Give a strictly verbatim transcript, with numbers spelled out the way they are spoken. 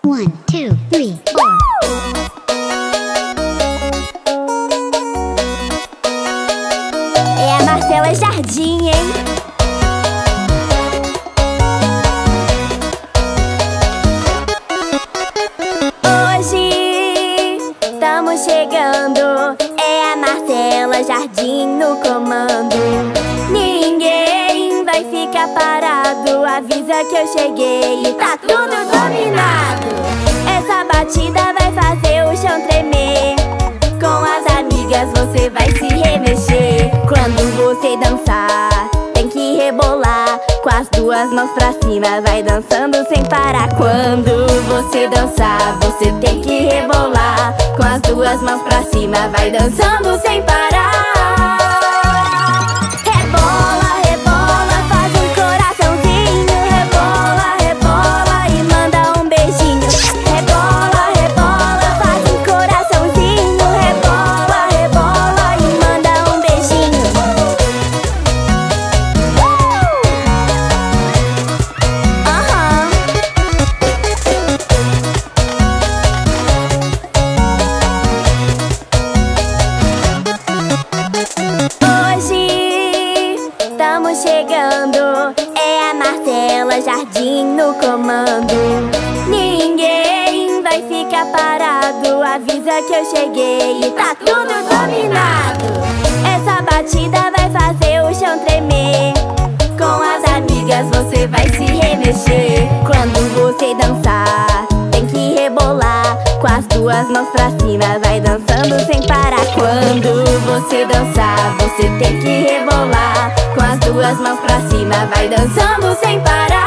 One, two, three, four. É a Marcela Jardim, hein? Hoje estamos chegando, é a Marcela Jardim no comando. Ninguém vai ficar parado, avisa que eu cheguei, tá tudo dominado. Essa batida vai fazer o chão tremer, com as amigas você vai se remexer. Quando você dançar, tem que rebolar, com as duas mãos pra cima, vai dançando sem parar. Quando você dançar, você tem que rebolar, com as duas mãos pra cima, vai dançando sem parar. Rebola, rebola, faz um coraçãozinho. Rebola, rebola e manda um beijinho. Rebola, rebola, faz um coraçãozinho. Rebola, rebola e manda um beijinho. Aham. Hoje estamos chegando, é a Marcela Jardim no comando. Ninguém vai ficar parado, avisa que eu cheguei, tá tudo dominado. Essa batida vai fazer o chão tremer, com as amigas você vai se remexer. Quando você dançar, tem que rebolar, com as duas mãos pra cima, vai dançando sem parar. Quando você dançar, você tem que rebolar, com as duas mãos pra cima, vai dançando sem parar.